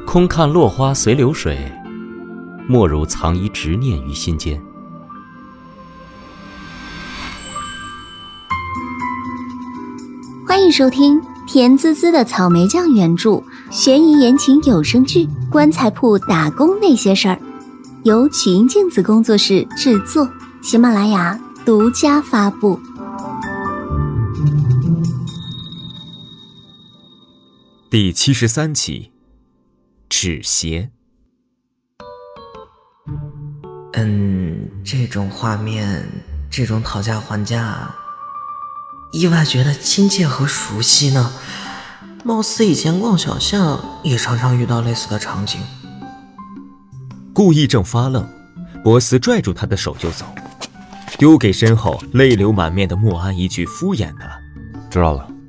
空看落花随流水，莫如藏一执念于心间。 欢迎收听甜滋滋的草莓酱原著悬疑言情有声剧《棺材铺打工那些事儿》，由曲音镜子工作室制作，喜马拉雅独家发布。 第73集，止邪。 这种画面，这种讨价还价，意外觉得亲切和熟悉呢。貌似以前逛小巷也常常遇到类似的场景。 顾意正发愣，博斯拽住他的手就走，丢给身后泪流满面的莫安一句敷衍的知道了。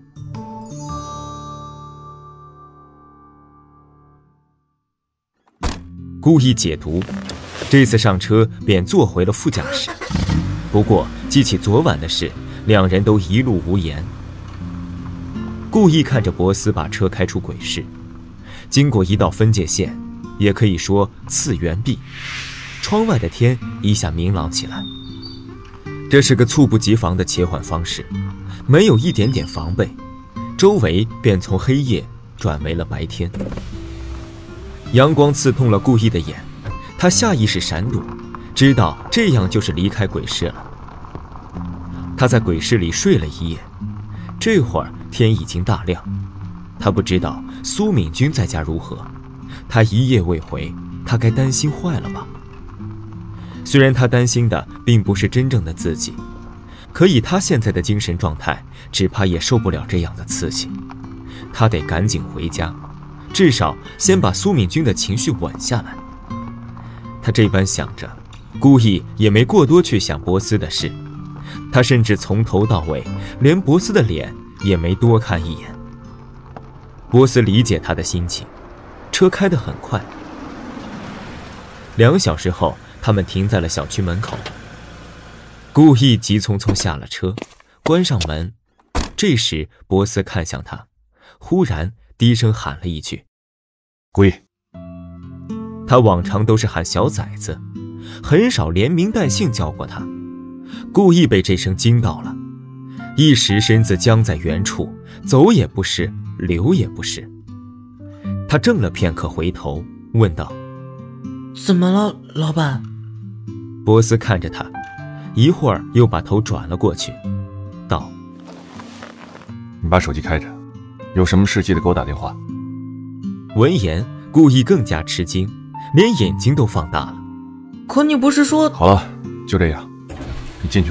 顾意解读，这次上车便坐回了副驾驶。不过记起昨晚的事，两人都一路无言。顾意看着博斯把车开出轨市，经过一道分界线，也可以说次元壁，窗外的天一下明朗起来。这是个猝不及防的切换方式，没有一点点防备，周围便从黑夜转为了白天。阳光刺痛了顾意的眼，他下意识闪躲，知道这样就是离开鬼市了。他在鬼市里睡了一夜，这会儿天已经大亮。他不知道苏敏君在家如何，他一夜未回，他该担心坏了吧？虽然他担心的并不是真正的自己，可以他现在的精神状态，只怕也受不了这样的刺激。他得赶紧回家，至少先把苏敏君的情绪稳下来。他这般想着，故意也没过多去想博斯的事。他甚至从头到尾连博斯的脸也没多看一眼。博斯理解他的心情，车开得很快。2小时后，他们停在了小区门口。顾意急匆匆下了车，关上门。这时博斯看向他，忽然低声喊了一句： 顾意。 他往常都是喊小崽子，很少连名带姓叫过他。顾意被这声惊到了，一时身子僵在原处，走也不是，留也不是。他怔了片刻，回头问道： 怎么了，老板？ 博斯看着他，一会儿又把头转了过去，道： 你把手机开着，有什么事记得给我打电话。 闻言，顾意更加吃惊，连眼睛都放大了。 可你不是说…… 好了，就这样，你进去吧。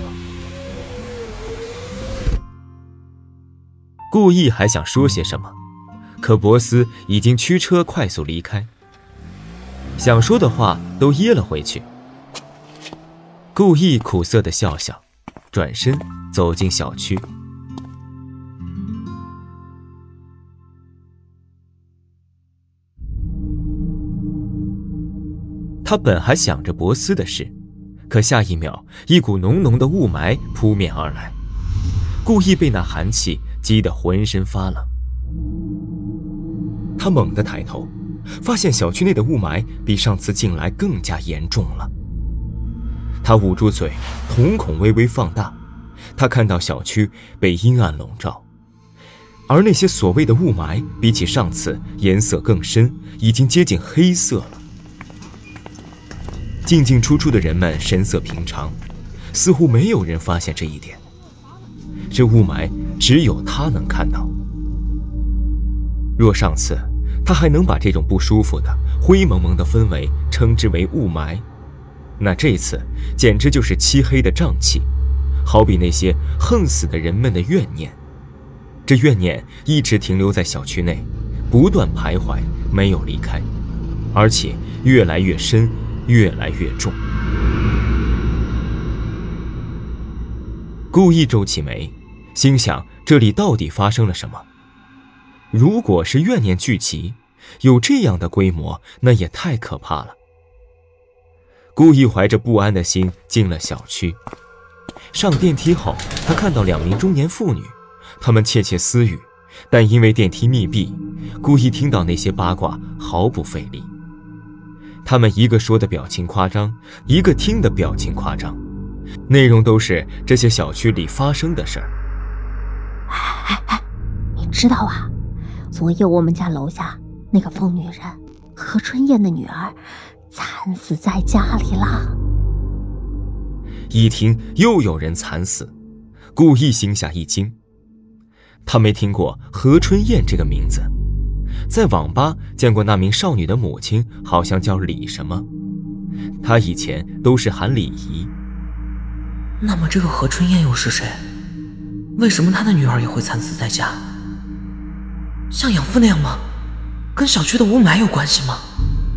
顾意还想说些什么，可博斯已经驱车快速离开，想说的话都噎了回去。顾意苦涩地笑笑，转身走进小区。他本还想着博斯的事，可下一秒一股浓浓的雾霾扑面而来，顾意被那寒气激得浑身发冷。他猛地抬头，发现小区内的雾霾比上次进来更加严重了。他捂住嘴，瞳孔微微放大，他看到小区被阴暗笼罩，而那些所谓的雾霾比起上次颜色更深，已经接近黑色了。进进出出的人们神色平常，似乎没有人发现这一点。这雾霾只有他能看到。若上次他还能把这种不舒服的灰蒙蒙的氛围称之为雾霾，那这次简直就是漆黑的瘴气，好比那些横死的人们的怨念。这怨念一直停留在小区内，不断徘徊，没有离开，而且越来越深，越来越重。顾意皱起眉，心想这里到底发生了什么？如果是怨念聚集，有这样的规模，那也太可怕了。顾意怀着不安的心进了小区。上电梯后，他看到2名中年妇女，她们窃窃私语，但因为电梯密闭， 故意听到那些八卦毫不费力。他们一个说的表情夸张，一个听的表情夸张，内容都是这些小区里发生的事儿。 你知道啊，昨夜我们家楼下那个疯女人何春燕的女儿惨死在家里了。 一听又有人惨死，故意心下一惊。他没听过何春燕这个名字，在网吧见过那名少女的母亲，好像叫李什么，他以前都是喊李姨。 那么这个何春燕又是谁？为什么她的女儿也会惨死在家？像养父那样吗？跟小区的雾霾有关系吗？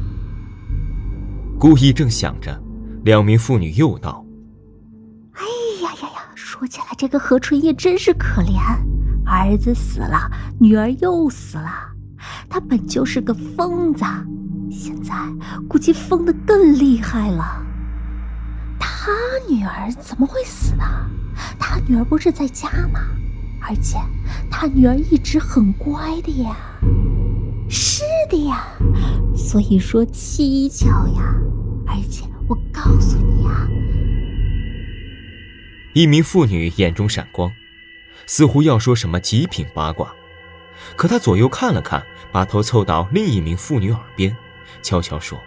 故意正想着，两名妇女又道： 哎呀，说起来这个何春燕真是可怜，儿子死了，女儿又死了，她本就是个疯子，现在估计疯得更厉害了。他女儿怎么会死呢？他女儿不是在家吗？而且他女儿一直很乖的呀。是的呀，所以说蹊跷呀。而且我告诉你啊， 一名妇女眼中闪光，似乎要说什么极品八卦，可她左右看了看，把头凑到另一名妇女耳边，悄悄说：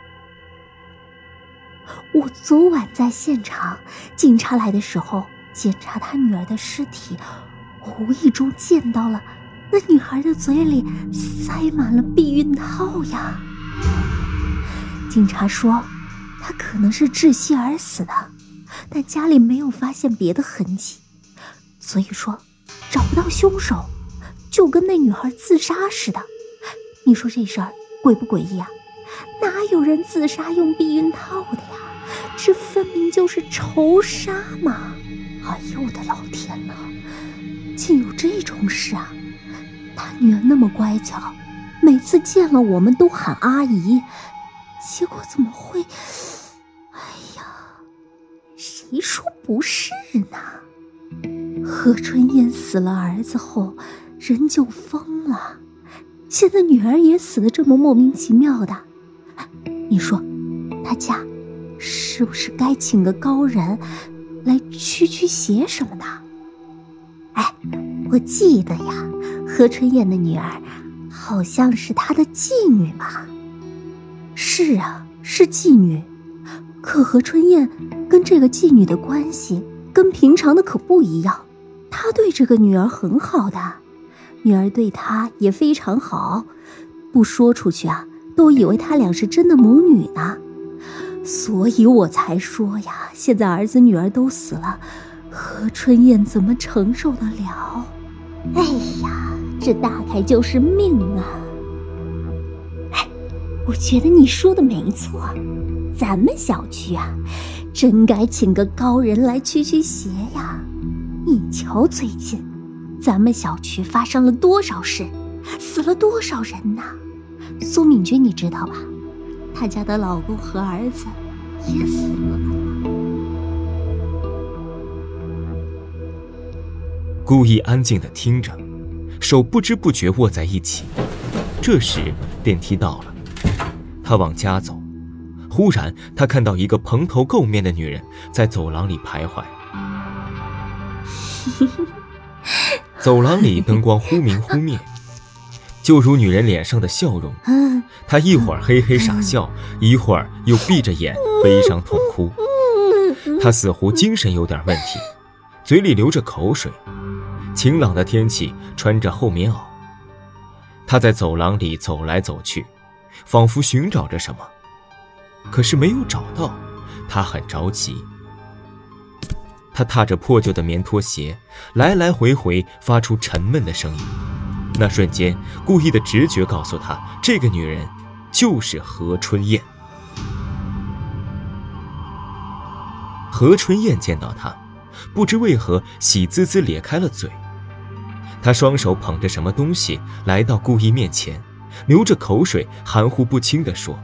我昨晚在现场，警察来的时候检查他女儿的尸体，无意中见到了那女孩的嘴里塞满了避孕套呀。警察说她可能是窒息而死的，但家里没有发现别的痕迹，所以说找不到凶手，就跟那女孩自杀似的。你说这事儿诡不诡异啊？哪有人自杀用避孕套的呀？这分明就是仇杀嘛！哎呦我的老天哪，竟有这种事啊！他女儿那么乖巧，每次见了我们都喊阿姨，结果怎么会……哎呀，谁说不是呢？何春燕死了儿子后，人就疯了，现在女儿也死得这么莫名其妙的，你说他家是不是该请个高人来驱邪什么的？哎，我记得呀，何春燕的女儿好像是她的妓女吧？是啊，是妓女。可何春燕跟这个妓女的关系跟平常的可不一样，她对这个女儿很好的，女儿对她也非常好，不说出去啊，都以为他俩是真的母女呢。所以我才说呀，现在儿子女儿都死了，何春燕怎么承受得了？哎呀，这大概就是命啊！哎，我觉得你说的没错，咱们小区啊，真该请个高人来驱邪呀！你瞧最近，咱们小区发生了多少事，死了多少人呐？苏敏君你知道吧？她家的老公和儿子也死了。 故意安静地听着，手不知不觉握在一起。这时电梯到了，他往家走，忽然他看到一个蓬头垢面的女人在走廊里徘徊。走廊里灯光忽明忽灭，就如女人脸上的笑容，她一会儿嘿嘿傻笑，一会儿又闭着眼悲伤痛哭。她似乎精神有点问题，嘴里流着口水。晴朗的天气，穿着厚棉袄。她在走廊里走来走去，仿佛寻找着什么，可是没有找到。她很着急。她踏着破旧的棉拖鞋，来来回回发出沉闷的声音。那瞬间，故意的直觉告诉他，这个女人就是何春燕。何春燕见到他，不知为何喜滋滋咧开了嘴。他双手捧着什么东西来到故意面前，流着口水，含糊不清地说：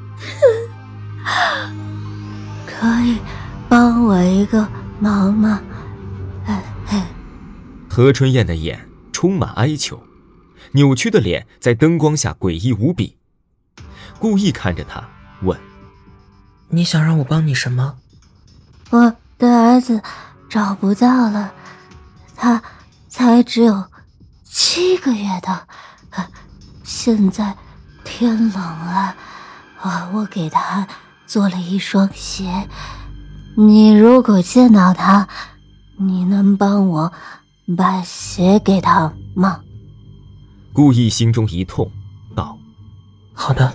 可以帮我一个忙吗？ 何春燕的眼充满哀求， 扭曲的脸在灯光下诡异无比。顾意看着他问： 你想让我帮你什么？ 我的儿子找不到了，他才只有7个月的，现在天冷了，我给他做了一双鞋，你如果见到他，你能帮我把鞋给他吗？ 顾意心中一痛，道： 好的。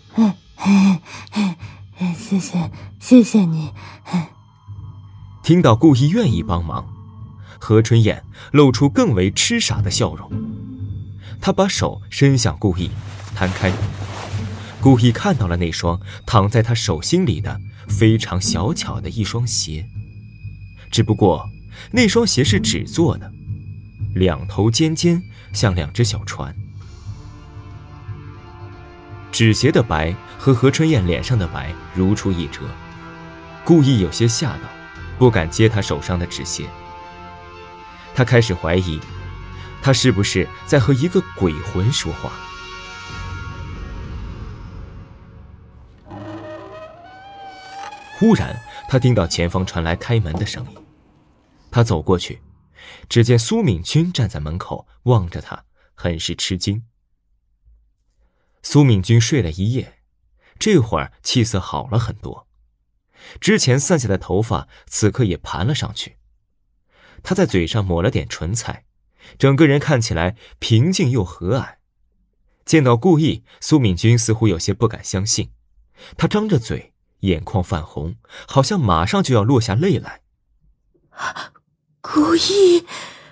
谢谢你。 听到顾意愿意帮忙，何春燕露出更为痴傻的笑容。她把手伸向顾意，摊开。顾意看到了那双躺在他手心里的非常小巧的一双鞋，只不过那双鞋是纸做的，2头尖尖，像2只小船。纸鞋的白和何春燕脸上的白如出一辙，顾意有些吓到，不敢接他手上的纸鞋。他开始怀疑，他是不是在和一个鬼魂说话。忽然，他听到前方传来开门的声音，他走过去，只见苏敏君站在门口望着他，很是吃惊。苏敏君睡了一夜，这会儿气色好了很多，之前散下的头发此刻也盘了上去。他在嘴上抹了点唇彩，整个人看起来平静又和蔼。见到顾意，苏敏君似乎有些不敢相信，他张着嘴，眼眶泛红，好像马上就要落下泪来。 顾意，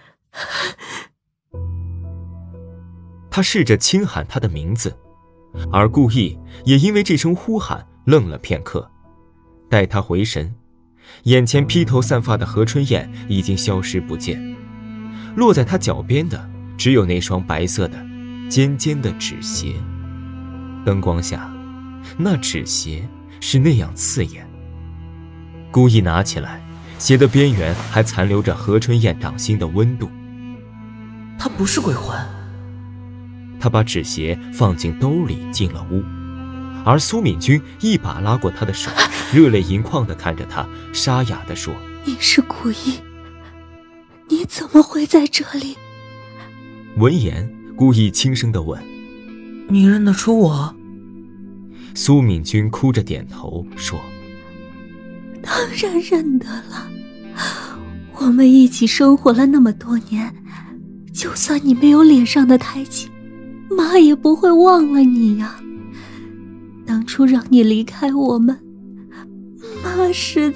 他试着轻喊他的名字，而顾意也因为这声呼喊愣了片刻。待他回神，眼前披头散发的何春燕已经消失不见，落在他脚边的只有那双白色的尖尖的纸鞋。灯光下，那纸鞋是那样刺眼。顾意拿起来，鞋的边缘还残留着何春燕掌心的温度。 他不是鬼魂。 他把纸鞋放进兜里进了屋，而苏敏君一把拉过他的手，热泪盈眶地看着他，沙哑地说： 你是顾意，你怎么会在这里？ 闻言，顾意轻声地问： 你认得出我？ 苏敏君哭着点头说： 当然认得了，我们一起生活了那么多年，就算你没有脸上的胎记，妈也不会忘了你呀。当初让你离开我们，妈实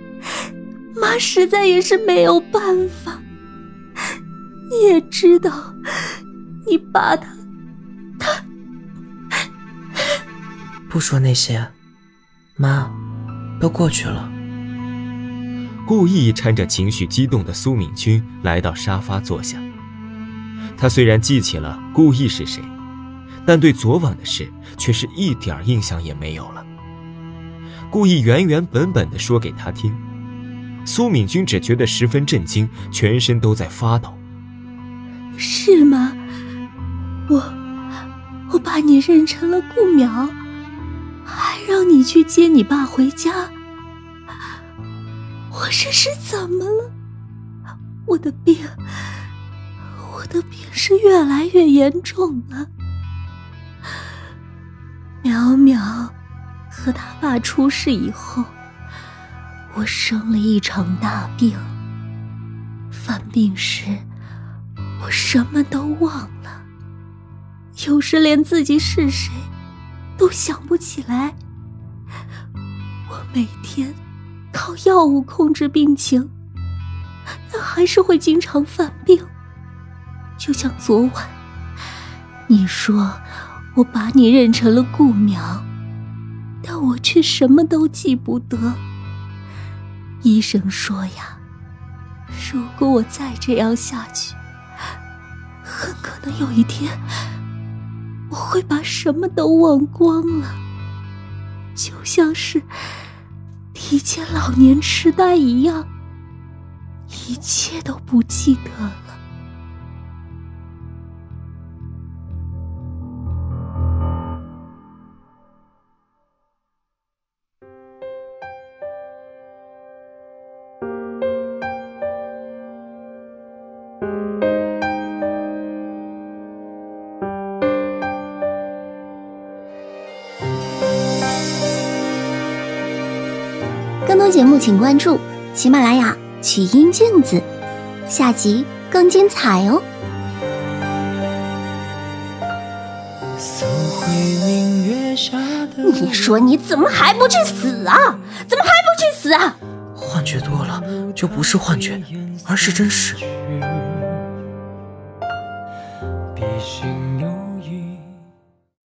在也是没有办法。你也知道，你爸他不说那些，妈，都过去了。 顾意搀着情绪激动的苏敏君来到沙发坐下。他虽然记起了顾意是谁，但对昨晚的事却是一点印象也没有了。顾意原原本本地说给他听，苏敏君只觉得十分震惊，全身都在发抖。 是吗？我把你认成了顾淼，还让你去接你爸回家。我这是怎么了？我的病是越来越严重了。淼淼和他爸出事以后，我生了一场大病。犯病时，我什么都忘了，有时连自己是谁都想不起来。我每天靠药物控制病情，但还是会经常犯病。就像昨晚，你说我把你认成了顾淼，但我却什么都记不得。医生说呀，如果我再这样下去，很可能有一天我会把什么都忘光了，就像是提前老年痴呆一样，一切都不记得了。 更多节目请关注喜马拉雅曲音镜子，下集更精彩哦。你说你怎么还不去死啊？怎么还不去死啊？ 幻觉多了就不是幻觉，而是真实。 闭上